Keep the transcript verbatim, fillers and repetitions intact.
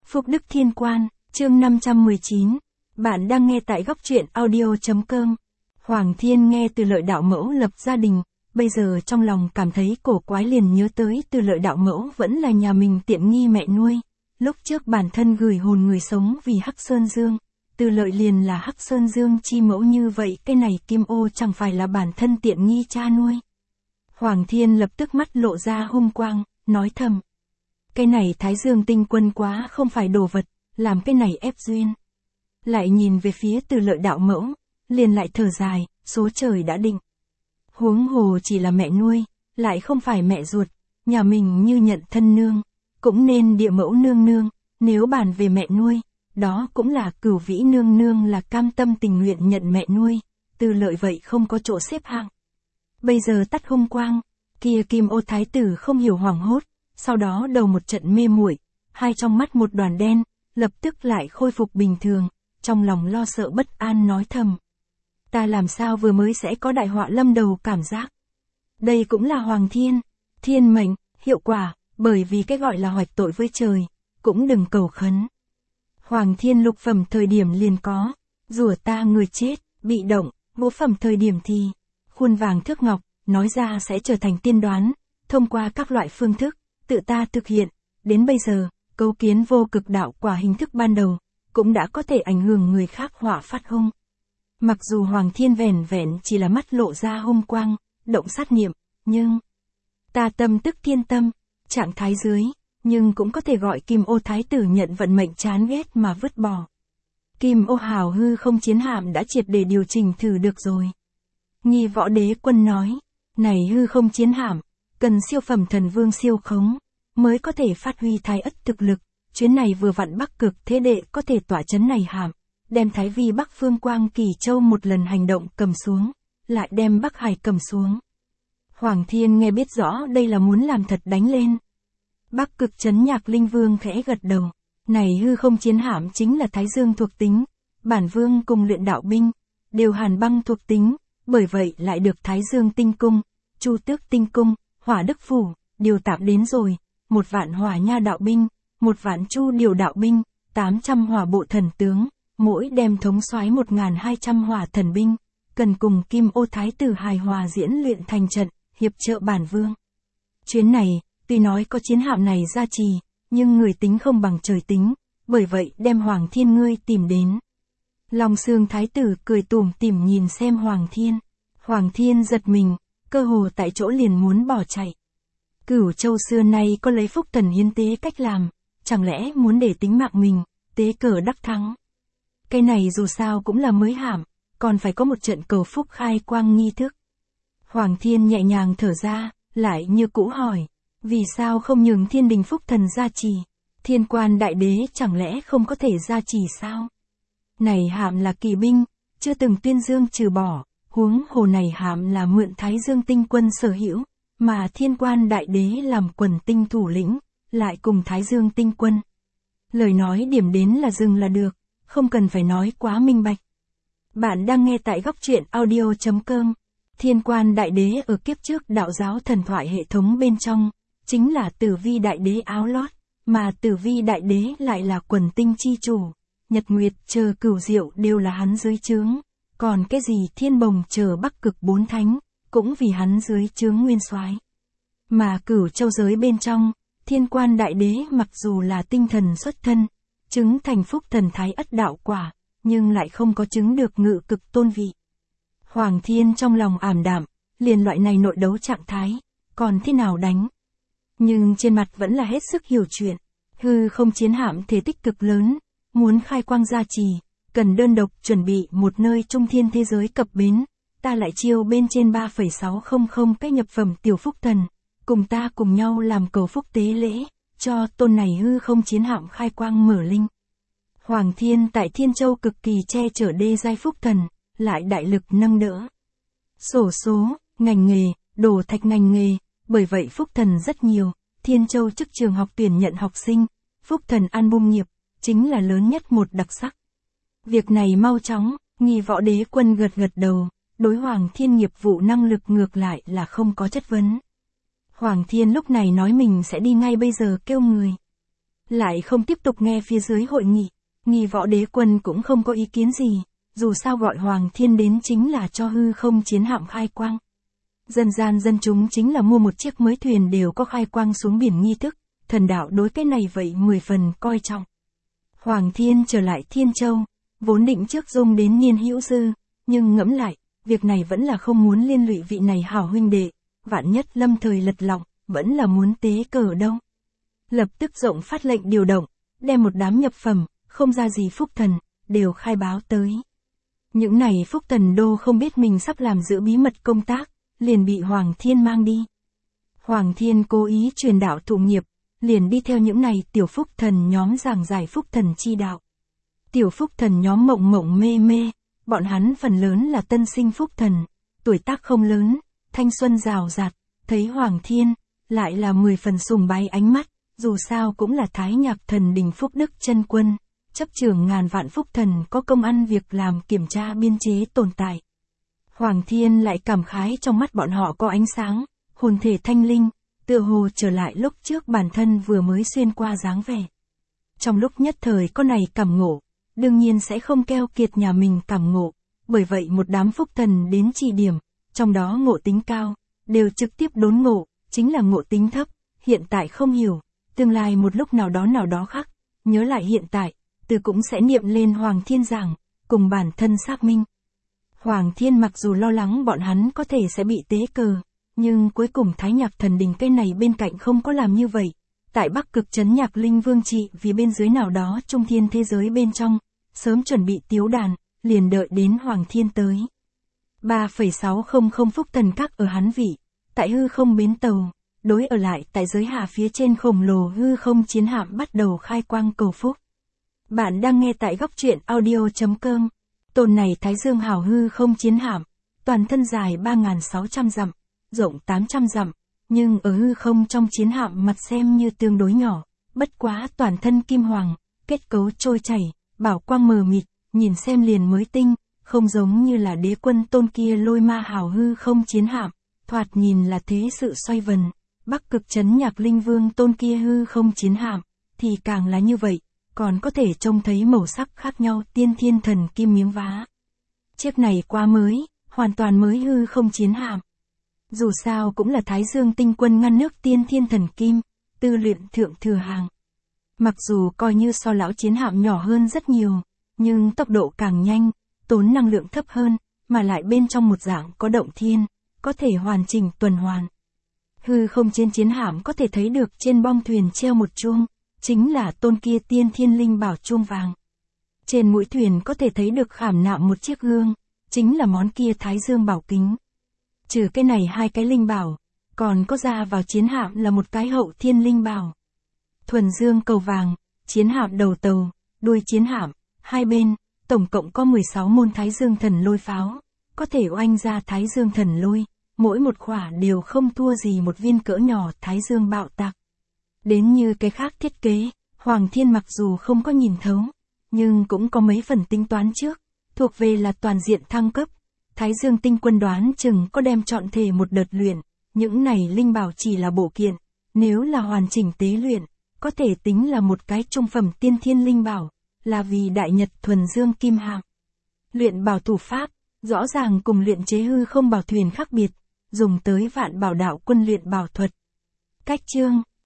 Phúc Đức Thiên Quan, chương năm trăm mười chín. Bạn đang nghe tại góc truyện audio.com. Hoàng Thiên nghe Từ Lợi đạo mẫu lập gia đình, bây giờ trong lòng cảm thấy cổ quái, liền nhớ tới Từ Lợi đạo mẫu vẫn là nhà mình tiện nghi mẹ nuôi. Lúc trước bản thân gửi hồn người sống vì Hắc Sơn Dương, Từ Lợi liền là Hắc Sơn Dương chi mẫu, như vậy cái này Kim Ô chẳng phải là bản thân tiện nghi cha nuôi. Hoàng Thiên lập tức mắt lộ ra hung quang, nói thầm. Cái này Thái Dương Tinh Quân quá không phải đồ vật, làm cái này ép duyên. Lại nhìn về phía Từ Lợi đạo mẫu, liền lại thở dài, số trời đã định. Huống hồ chỉ là mẹ nuôi, lại không phải mẹ ruột, nhà mình như nhận thân nương, cũng nên địa mẫu nương nương, nếu bàn về mẹ nuôi, đó cũng là Cửu Vĩ nương nương là cam tâm tình nguyện nhận mẹ nuôi, Từ Lợi vậy không có chỗ xếp hạng. Bây giờ tắt hung quang, kia Kim Ô thái tử không hiểu hoảng hốt, sau đó đầu một trận mê muội, hai trong mắt một đoàn đen, lập tức lại khôi phục bình thường, trong lòng lo sợ bất an nói thầm. Ta làm sao vừa mới sẽ có đại họa lâm đầu cảm giác. Đây cũng là Hoàng Thiên, thiên mệnh, hiệu quả, bởi vì cái gọi là hoạch tội với trời, cũng đừng cầu khấn. Hoàng Thiên lục phẩm thời điểm liền có, rủa ta người chết, bị động, ngũ phẩm thời điểm thì, khuôn vàng thước ngọc, nói ra sẽ trở thành tiên đoán, thông qua các loại phương thức, tự ta thực hiện, đến bây giờ, cấu kiến vô cực đạo quả hình thức ban đầu, cũng đã có thể ảnh hưởng người khác họa phát hung. Mặc dù Hoàng Thiên vẻn vẹn chỉ là mắt lộ ra hung quang, động sát niệm, nhưng ta tâm tức thiên tâm, trạng thái dưới, nhưng cũng có thể gọi Kim Ô thái tử nhận vận mệnh chán ghét mà vứt bỏ. Kim Ô hào hư không chiến hạm đã triệt để điều chỉnh thử được rồi. Nghi Võ Đế Quân nói, này hư không chiến hạm, cần siêu phẩm thần vương siêu khống, mới có thể phát huy thái ất thực lực, chuyến này vừa vặn Bắc Cực Thế Đệ có thể tỏa chấn này hạm, đem Thái Vi Bắc Phương Quang Kỳ Châu một lần hành động cầm xuống, lại đem Bắc Hải cầm xuống. Hoàng Thiên nghe biết rõ đây là muốn làm thật đánh lên. Bắc Cực Chấn Nhạc Linh Vương khẽ gật đầu, này hư không chiến hạm chính là Thái Dương thuộc tính, bản vương cùng luyện đạo binh, đều hàn băng thuộc tính, bởi vậy lại được Thái Dương Tinh Cung, Chu Tước Tinh Cung, Hỏa Đức Phủ, điều tạp đến rồi, một vạn hỏa nha đạo binh, một vạn chu điều đạo binh, tám trăm hỏa bộ thần tướng, mỗi đem thống soái một nghìn hai trăm hỏa thần binh, cần cùng Kim Ô thái tử hài hòa diễn luyện thành trận, hiệp trợ bản vương. Chuyến này, tuy nói có chiến hạm này gia trì, nhưng người tính không bằng trời tính, bởi vậy đem Hoàng Thiên ngươi tìm đến. Long Xương thái tử cười tủm tỉm nhìn xem Hoàng Thiên. Hoàng Thiên giật mình, cơ hồ tại chỗ liền muốn bỏ chạy. Cửu Châu xưa nay có lấy phúc thần hiến tế cách làm, chẳng lẽ muốn để tính mạng mình, tế cờ đắc thắng. Cái này dù sao cũng là mới hàm, còn phải có một trận cầu phúc khai quang nghi thức. Hoàng Thiên nhẹ nhàng thở ra, lại như cũ hỏi, vì sao không nhường thiên đình phúc thần gia trì, thiên quan đại đế chẳng lẽ không có thể gia trì sao? Này hạm là kỳ binh, chưa từng tuyên dương trừ bỏ, huống hồ này hạm là mượn Thái Dương Tinh Quân sở hữu, mà thiên quan đại đế làm quần tinh thủ lĩnh, lại cùng Thái Dương Tinh Quân. Lời nói điểm đến là dừng là được, không cần phải nói quá minh bạch. Bạn đang nghe tại góc truyện audio.com. Thiên quan đại đế ở kiếp trước đạo giáo thần thoại hệ thống bên trong, chính là Tử Vi đại đế áo lót, mà Tử Vi đại đế lại là quần tinh chi chủ, nhật nguyệt chờ cửu diệu đều là hắn dưới trướng, còn cái gì thiên bồng chờ Bắc Cực bốn thánh, cũng vì hắn dưới trướng nguyên soái. Mà Cửu Châu giới bên trong, thiên quan đại đế mặc dù là tinh thần xuất thân, chứng thành phúc thần thái ất đạo quả, nhưng lại không có chứng được ngự cực tôn vị. Hoàng Thiên trong lòng ảm đạm, liền loại này nội đấu trạng thái, còn thế nào đánh? Nhưng trên mặt vẫn là hết sức hiểu chuyện, hư không chiến hạm thể tích cực lớn, muốn khai quang gia trì, cần đơn độc chuẩn bị một nơi trung thiên thế giới cập bến, ta lại chiêu bên trên ba phẩy sáu không không cái nhập phẩm tiểu phúc thần, cùng ta cùng nhau làm cầu phúc tế lễ, cho tôn này hư không chiến hạm khai quang mở linh. Hoàng Thiên tại Thiên Châu cực kỳ che chở đê giai phúc thần, lại đại lực nâng đỡ. Sổ số, ngành nghề, đồ thạch ngành nghề, bởi vậy phúc thần rất nhiều, Thiên Châu chức trường học tuyển nhận học sinh, phúc thần album nghiệp, chính là lớn nhất một đặc sắc. Việc này mau chóng, Nghi Võ Đế Quân gật gật đầu, đối Hoàng Thiên nghiệp vụ năng lực ngược lại là không có chất vấn. Hoàng Thiên lúc này nói mình sẽ đi ngay bây giờ kêu người. lại không tiếp tục nghe phía dưới hội nghị. Nghi Võ Đế Quân cũng không có ý kiến gì, dù sao gọi Hoàng Thiên đến chính là cho hư không chiến hạm khai quang. Dân gian dân chúng chính là mua một chiếc mới thuyền đều có khai quang xuống biển nghi thức, thần đạo đối cái này vậy mười phần coi trọng. Hoàng Thiên trở lại Thiên Châu, vốn định trước dung đến Niên Hữu Dư, nhưng ngẫm lại, việc này vẫn là không muốn liên lụy vị này hảo huynh đệ, vạn nhất lâm thời lật lọng, vẫn là muốn tế cờ đâu. Lập tức rộng phát lệnh điều động, đem một đám nhập phẩm, không ra gì phúc thần, đều khai báo tới. Những này phúc thần đô không biết mình sắp làm giữ bí mật công tác, liền bị Hoàng Thiên mang đi. Hoàng Thiên cố ý truyền đạo thụ nghiệp, liền đi theo những này tiểu phúc thần nhóm giảng giải phúc thần chi đạo. Tiểu phúc thần nhóm mộng mộng mê mê, bọn hắn phần lớn là tân sinh phúc thần, tuổi tác không lớn, thanh xuân rào rạt, thấy Hoàng Thiên, lại là mười phần sùng bái ánh mắt, dù sao cũng là Thái Nhạc Thần Đình Phúc Đức chân quân, chấp trưởng ngàn vạn phúc thần có công ăn việc làm kiểm tra biên chế tồn tại. Hoàng Thiên lại cảm khái trong mắt bọn họ có ánh sáng, hồn thể thanh linh, tựa hồ trở lại lúc trước bản thân vừa mới xuyên qua dáng vẻ. Trong lúc nhất thời có này cảm ngộ, đương nhiên sẽ không keo kiệt nhà mình cảm ngộ, bởi vậy một đám phúc thần đến chỉ điểm, trong đó ngộ tính cao, đều trực tiếp đốn ngộ, chính là ngộ tính thấp, hiện tại không hiểu, tương lai một lúc nào đó nào đó khác, nhớ lại hiện tại, từ cũng sẽ niệm lên Hoàng Thiên giảng, cùng bản thân xác minh. Hoàng Thiên mặc dù lo lắng bọn hắn có thể sẽ bị tế cờ, nhưng cuối cùng Thái Nhạc Thần Đình cái này bên cạnh không có làm như vậy. Tại Bắc Cực Trấn Nhạc Linh Vương trị vì bên dưới nào đó trung thiên thế giới bên trong, sớm chuẩn bị tiếu đàn, liền đợi đến Hoàng Thiên tới. ba phẩy sáu không không phúc thần các ở hắn vị, tại hư không bến tàu, đối ở lại tại giới hạ phía trên khổng lồ hư không chiến hạm bắt đầu khai quang cầu phúc. Bạn đang nghe tại góc truyện audio.com. Tôn này Thái Dương hào hư không chiến hạm, toàn thân dài ba nghìn sáu trăm dặm, rộng tám trăm dặm, nhưng ở hư không trong chiến hạm mặt xem như tương đối nhỏ, bất quá toàn thân kim hoàng, kết cấu trôi chảy, bảo quang mờ mịt, nhìn xem liền mới tinh, không giống như là Đế Quân Tôn kia lôi ma hào hư không chiến hạm, thoạt nhìn là thế sự xoay vần. Bắc Cực Trấn Nhạc Linh Vương Tôn kia hư không chiến hạm, thì càng là như vậy, còn có thể trông thấy màu sắc khác nhau tiên thiên thần kim miếng vá. Chiếc này quá mới, hoàn toàn mới hư không chiến hạm. Dù sao cũng là Thái Dương tinh quân ngăn nước tiên thiên thần kim, tư luyện thượng thừa hàng. Mặc dù coi như so lão chiến hạm nhỏ hơn rất nhiều, nhưng tốc độ càng nhanh, tốn năng lượng thấp hơn, mà lại bên trong một dạng có động thiên, có thể hoàn chỉnh tuần hoàn. Hư không trên chiến hạm có thể thấy được trên bong thuyền treo một chuông, chính là tôn kia tiên thiên linh bảo chuông vàng. Trên mũi thuyền có thể thấy được khảm nạm một chiếc gương, chính là món kia Thái Dương bảo kính. Trừ cái này hai cái linh bảo, còn có ra vào chiến hạm là một cái hậu thiên linh bảo. Thuần dương cầu vàng, chiến hạm đầu tàu, đuôi chiến hạm, hai bên, tổng cộng có mười sáu môn Thái Dương thần lôi pháo, có thể oanh ra Thái Dương thần lôi, mỗi một khỏa đều không thua gì một viên cỡ nhỏ Thái Dương bạo tạc. Đến như cái khác thiết kế, Hoàng Thiên mặc dù không có nhìn thấu, nhưng cũng có mấy phần tính toán trước, thuộc về là toàn diện thăng cấp. Thái Dương tinh quân đoán chừng có đem trọn thể một đợt luyện, những này linh bảo chỉ là bổ kiện, nếu là hoàn chỉnh tế luyện, có thể tính là một cái trung phẩm tiên thiên linh bảo, là vì Đại Nhật thuần dương kim hạm. Luyện bảo thủ pháp, rõ ràng cùng luyện chế hư không bảo thuyền khác biệt, dùng tới Vạn Bảo Đạo Quân luyện bảo thuật. Cách chương